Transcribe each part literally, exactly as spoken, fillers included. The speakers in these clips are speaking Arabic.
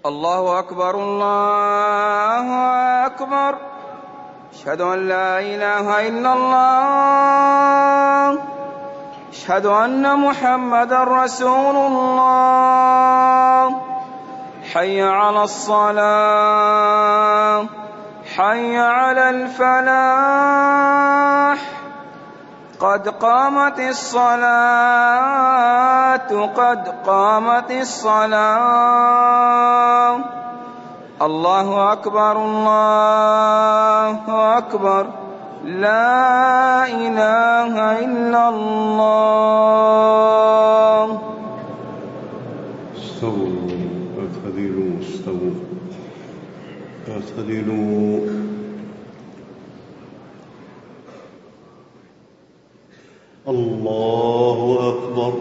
الله أكبر الله أكبر. أشهد أن لا إله إلا الله. أشهد أن محمدا رسول الله. حي على الصلاة، حي على الفلاح، قد قامت الصلاة، قد قامت الصلاة. الله أكبر الله أكبر. لا إله إلا الله. استووا اعتدلوا استووا اعتدلوا. الله أكبر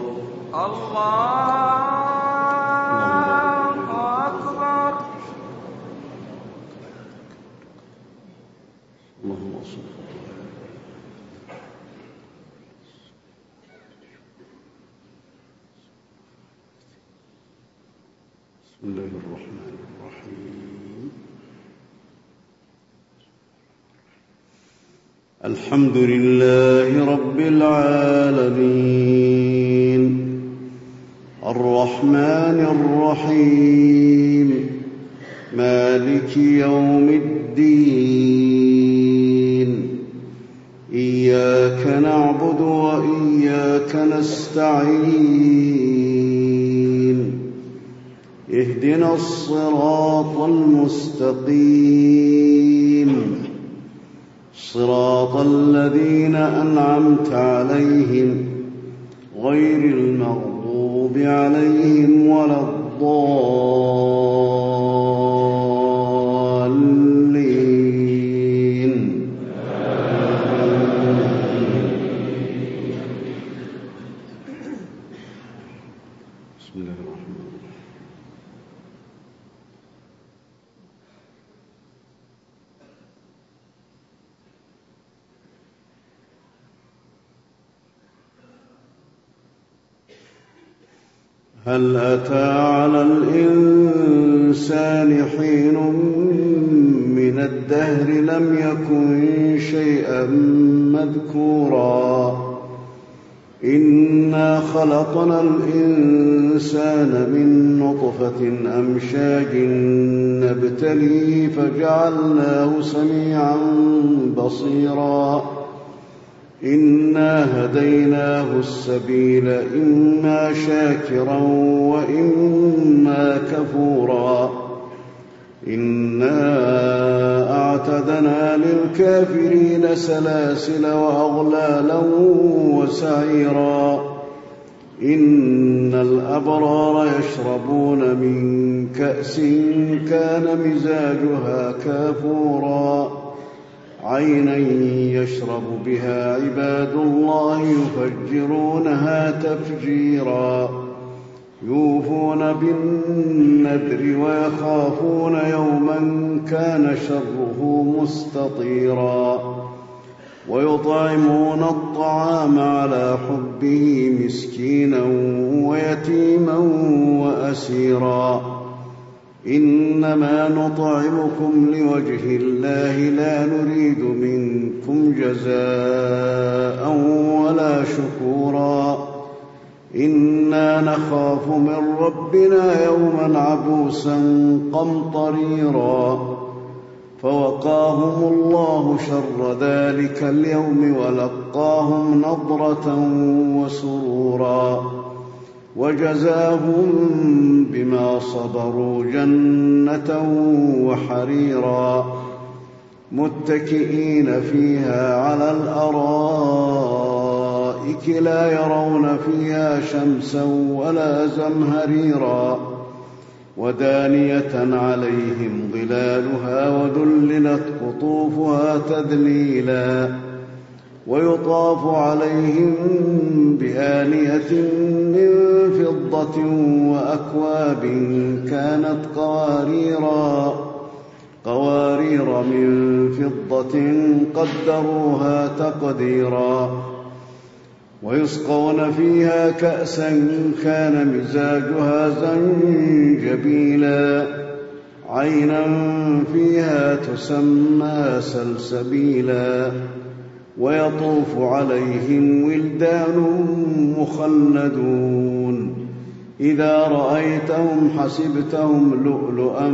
الله أكبر. اللهم صل. بسم الله الرحمن الرحيم. الحمد لله رب العالمين، الرحمن الرحيم، مالك يوم الدين. إياك نعبد وإياك نستعين. اهدنا الصراط المستقيم، صراط الذين أنعمت عليهم غير المغضوب عليهم ولا الضالين. بسم الله الرحمن الرحيم. هل أتى على الإنسان حين من الدهر لم يكن شيئا مذكورا. إنا خلقنا الإنسان من نطفة أمشاج نبتليه فجعلناه سميعا بصيرا. إنا هديناه السبيل إما شاكرا وإما كفورا. إنا أعتدنا للكافرين سلاسل وأغلالا وسعيرا. إن الأبرار يشربون من كأس كان مزاجها كافورا. عينا يشرب بها عباد الله يفجرونها تفجيرا. يوفون بالنذر ويخافون يوما كان شره مستطيرا. ويطعمون الطعام على حبه مسكينا ويتيما وأسيرا. إنما نطعمكم لوجه الله لا نريد منكم جزاء ولا شكورا. إنا نخاف من ربنا يوما عبوسا قمطريرا. فوقاهم الله شر ذلك اليوم ولقاهم نضرة وسرورا. وجزاهم بما صبروا جنة وحريرا. متكئين فيها على الأرائك لا يرون فيها شمسا ولا زمهريرا. ودانية عليهم ظلالها وذللت قطوفها تذليلا. ويطاف عليهم بآنية من فضة وأكواب كانت قواريرا قوارير من فضة قدروها تقديرا. ويسقون فيها كأسا كان مزاجها زنجبيلا عينا فيها تسمى سلسبيلا ويطوف عليهم ولدان مخلدون إذا رأيتهم حسبتهم لؤلؤا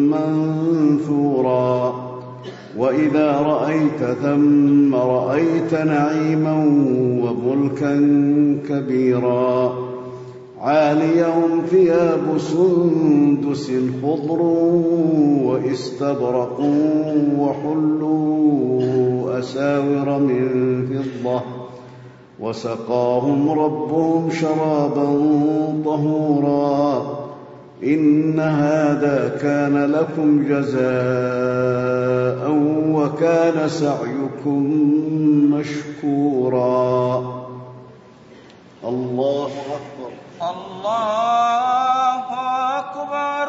منثورا وإذا رأيت ثم رأيت نعيما وملكا كبيرا عاليهم ثياب سندس خضر واستبرق وحلوا أساور من فضة وسقاهم ربهم شرابا طهورا إن هذا كان لكم جزاء وكان سعيكم مشكورا. الله أكبر. الله أكبر.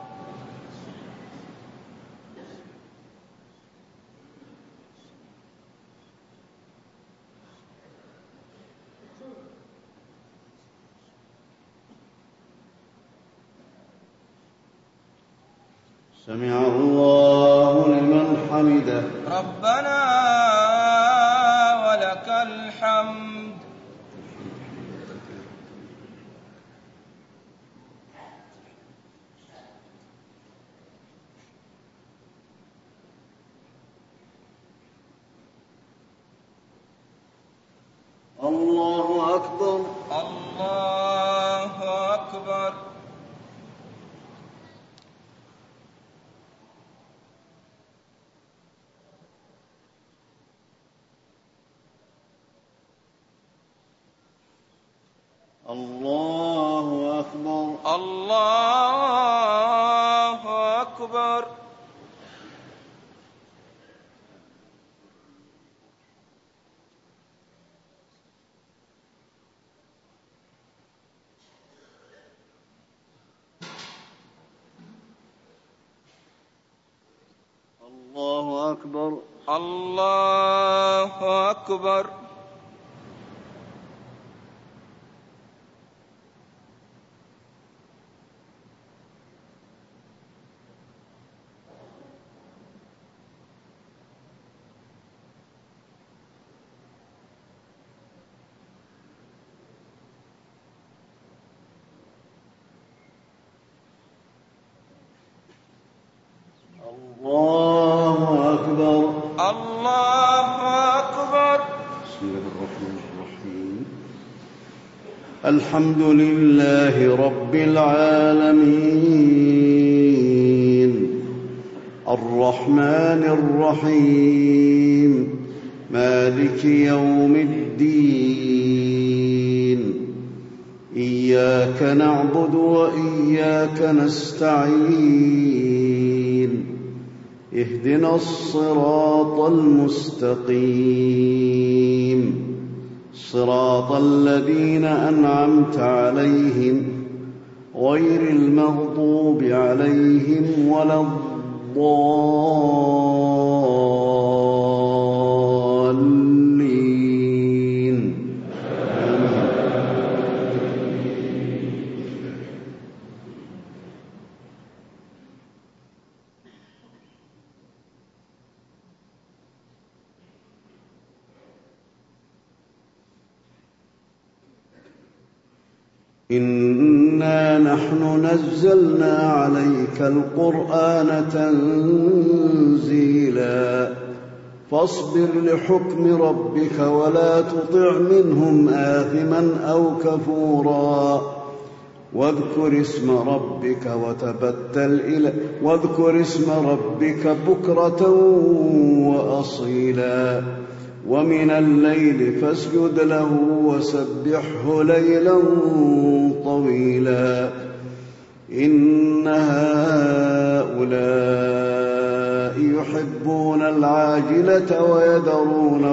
سمع الله لمن حمده. ربنا ولك الحمد. الله أكبر. الله أكبر. الله أكبر. الله أكبر. الله أكبر. الله أكبر. الله أكبر. الله أكبر. بسم الله الرحمن الرحيم. الحمد لله رب العالمين الرحمن الرحيم مالك يوم الدين إياك نعبد وإياك نستعين اهدنا الصراط المستقيم صراط الذين أنعمت عليهم غير المغضوب عليهم ولا الضالين. إنا نحن نزلنا عليك القرآن تنزيلا فاصبر لحكم ربك ولا تطع منهم آثما أو كفورا واذكر اسم ربك وتبتل إليه واذكر اسم ربك بكرة وأصيلا ومن الليل فاسجد له وسبحه ليلا طويلا إن هؤلاء يحبون العاجلة ويذرون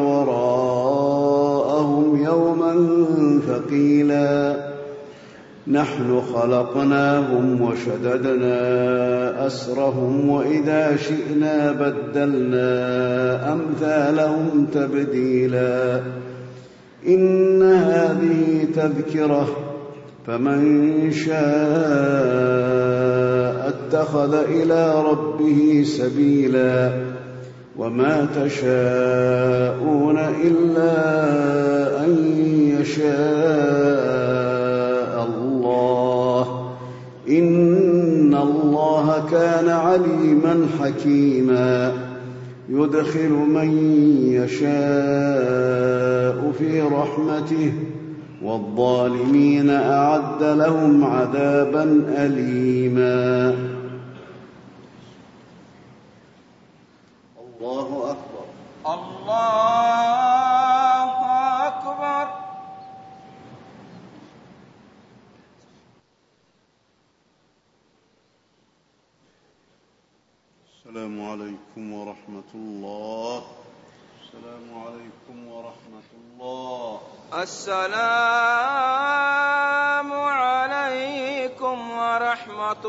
وراءهم يوما ثقيلا نحن خلقناهم وشددنا أسرهم وإذا شئنا بدلنا أمثالهم تبديلا إن هذه تذكرة فمن شاء اتخذ إلى ربه سبيلا وما تشاءون إلا أن يشاء الله إن الله كان عليما حكيما يدخل من يشاء في رحمته والظالمين أعد لهم عذابا أليما. الله أكبر. الله أكبر. السلام عليكم ورحمة الله. السلام عليكم ورحمة الله. السلام عليكم ورحمة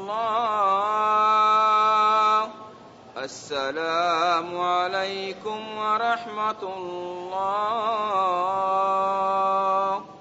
الله. السلام عليكم ورحمة الله.